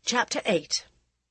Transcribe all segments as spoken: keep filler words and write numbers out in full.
Chapter eight.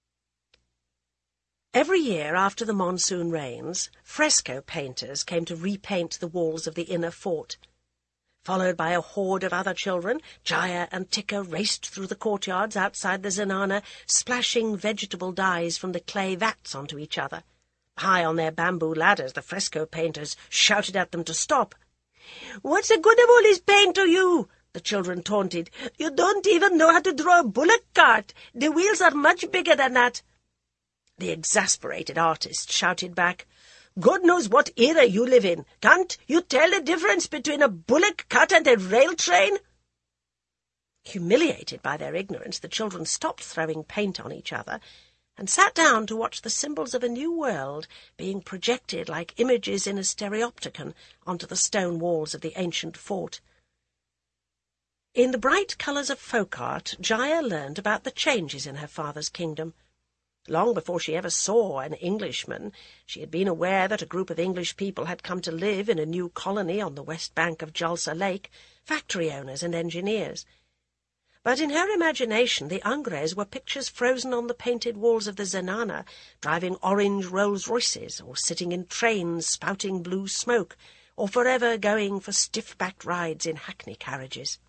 Every year after the monsoon rains, fresco painters came to repaint the walls of the inner fort. Followed by a horde of other children, Jaya and Tika raced through the courtyards outside the zenana, splashing vegetable dyes from the clay vats onto each other. High on their bamboo ladders, the fresco painters shouted at them to stop. "What's the good of all this paint to you?" the children taunted. "You don't even know how to draw a bullock cart. The wheels are much bigger than that." The exasperated artist shouted back, "God knows what era you live in. Can't you tell the difference between a bullock cart and a rail train?" Humiliated by their ignorance, the children stopped throwing paint on each other and sat down to watch the symbols of a new world being projected like images in a stereopticon onto the stone walls of the ancient fort. In the bright colours of folk art, Jaya learned about the changes in her father's kingdom. Long before she ever saw an Englishman, she had been aware that a group of English people had come to live in a new colony on the west bank of Jalsa Lake, factory owners and engineers. But in her imagination the Angres were pictures frozen on the painted walls of the zenana, driving orange Rolls-Royces, or sitting in trains spouting blue smoke, or forever going for stiff-backed rides in hackney carriages.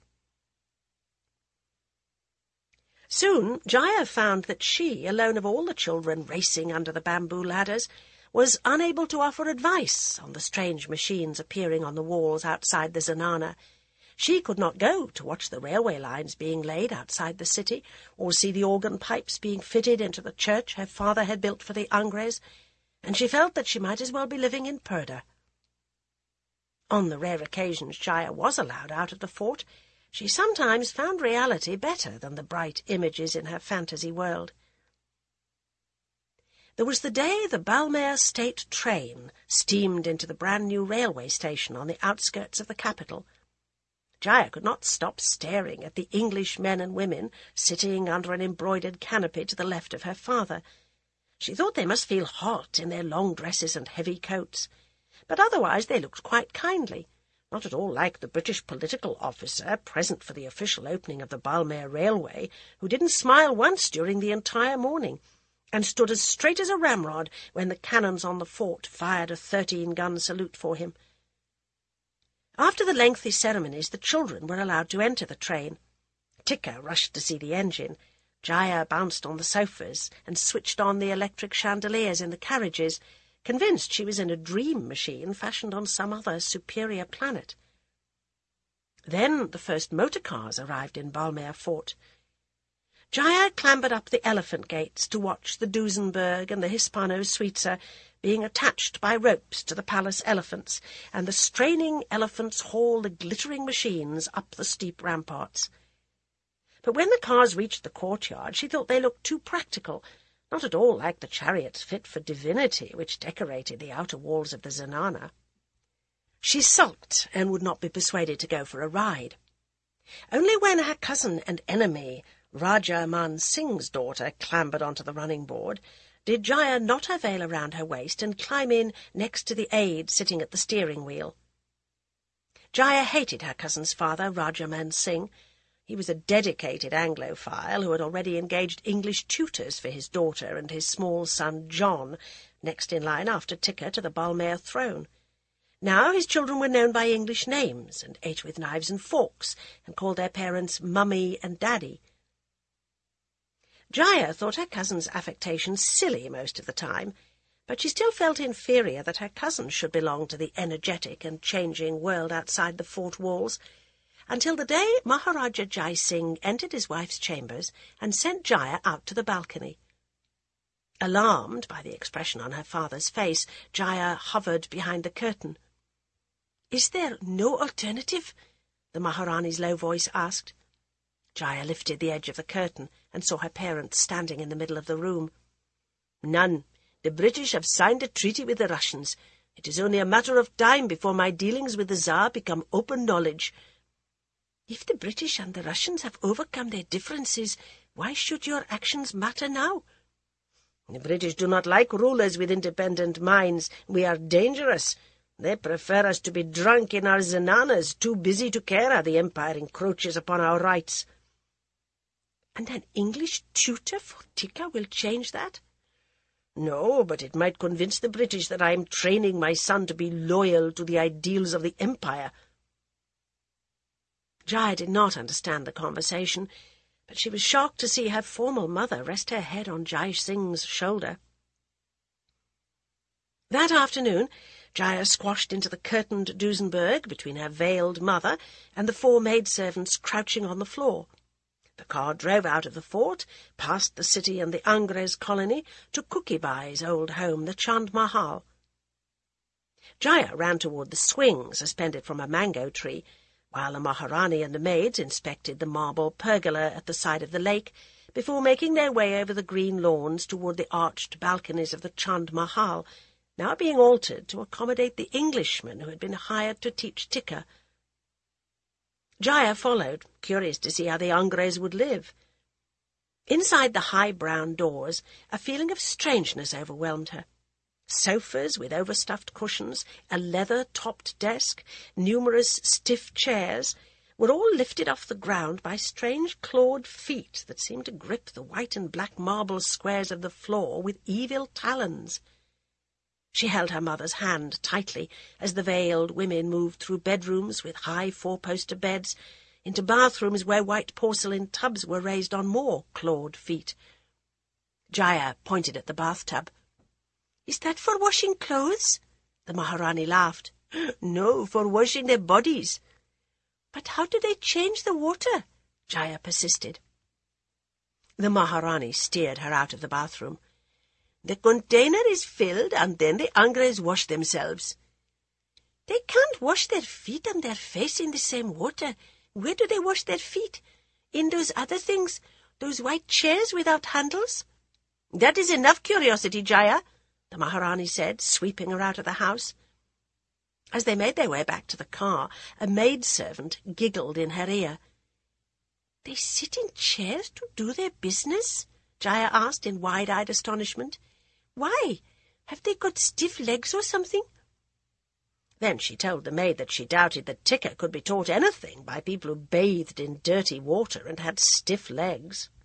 Soon Jaya found that she, alone of all the children racing under the bamboo ladders, was unable to offer advice on the strange machines appearing on the walls outside the zenana. She could not go to watch the railway lines being laid outside the city, or see the organ pipes being fitted into the church her father had built for the Angres, and she felt that she might as well be living in Purda. On the rare occasions Jaya was allowed out of the fort, she sometimes found reality better than the bright images in her fantasy world. There was the day the Balmair State train steamed into the brand-new railway station on the outskirts of the capital. Jaya could not stop staring at the English men and women sitting under an embroidered canopy to the left of her father. She thought they must feel hot in their long dresses and heavy coats, but otherwise they looked quite kindly. Not at all like the British political officer present for the official opening of the Balmair Railway, who didn't smile once during the entire morning, and stood as straight as a ramrod when the cannons on the fort fired a thirteen-gun salute for him. After the lengthy ceremonies, the children were allowed to enter the train. Tika rushed to see the engine. Jaya bounced on the sofas and switched on the electric chandeliers in the carriages, convinced she was in a dream machine fashioned on some other superior planet. Then the first motor cars arrived in Balmair Fort. Jaya clambered up the elephant gates to watch the Duesenberg and the Hispano-Suiza being attached by ropes to the palace elephants, and the straining elephants haul the glittering machines up the steep ramparts. But when the cars reached the courtyard, she thought they looked too practical, not at all like the chariots fit for divinity which decorated the outer walls of the zenana. She sulked and would not be persuaded to go for a ride. Only when her cousin and enemy, Raja Man Singh's daughter, clambered onto the running board, did Jaya knot her veil around her waist and climb in next to the aide sitting at the steering wheel. Jaya hated her cousin's father, Raja Man Singh. He was a dedicated Anglophile who had already engaged English tutors for his daughter and his small son John, next in line after Tika to the Balmair throne. Now his children were known by English names and ate with knives and forks and called their parents Mummy and Daddy. Jaya thought her cousin's affectations silly most of the time, but she still felt inferior that her cousin should belong to the energetic and changing world outside the fort walls, until the day Maharaja Jai Singh entered his wife's chambers and sent Jaya out to the balcony. Alarmed by the expression on her father's face, Jaya hovered behind the curtain. "Is there no alternative?" the Maharani's low voice asked. Jaya lifted the edge of the curtain and saw her parents standing in the middle of the room. "None. The British have signed a treaty with the Russians. It is only a matter of time before my dealings with the Tsar become open knowledge." "If the British and the Russians have overcome their differences, why should your actions matter now?" "The British do not like rulers with independent minds. We are dangerous. They prefer us to be drunk in our zenanas, too busy to care how the Empire encroaches upon our rights." And an English tutor for Tikka will change that? No, but it might convince the British that I am training my son to be loyal to the ideals of the Empire. Jaya did not understand the conversation, but she was shocked to see her formal mother rest her head on Jai Singh's shoulder. That afternoon, Jaya squashed into the curtained Duesenberg between her veiled mother and the four maidservants crouching on the floor. The car drove out of the fort, past the city and the Angres colony, to Cookiebai's old home, the Chand Mahal. Jaya ran toward the swing suspended from a mango tree, while the Maharani and the maids inspected the marble pergola at the side of the lake, before making their way over the green lawns toward the arched balconies of the Chand Mahal, now being altered to accommodate the Englishmen who had been hired to teach Tikka. Jaya followed, curious to see how the Angres would live. Inside the high brown doors, a feeling of strangeness overwhelmed her. Sofas with overstuffed cushions, a leather-topped desk, numerous stiff chairs, were all lifted off the ground by strange clawed feet that seemed to grip the white and black marble squares of the floor with evil talons. She held her mother's hand tightly as the veiled women moved through bedrooms with high four-poster beds, into bathrooms where white porcelain tubs were raised on more clawed feet. Jaya pointed at the bathtub. "Is that for washing clothes?" The Maharani laughed. "No, for washing their bodies." "But how do they change the water?" Jaya persisted. The Maharani steered her out of the bathroom. "The container is filled, and then the Angres wash themselves." "They can't wash their feet and their face in the same water. Where do they wash their feet? In those other things, those white chairs without handles?" "That is enough curiosity, Jaya," the Maharani said, sweeping her out of the house. As they made their way back to the car, a maidservant giggled in her ear. "They sit in chairs to do their business?" Jaya asked in wide-eyed astonishment. "Why? Have they got stiff legs or something?" Then she told the maid that she doubted that Tikka could be taught anything by people who bathed in dirty water and had stiff legs.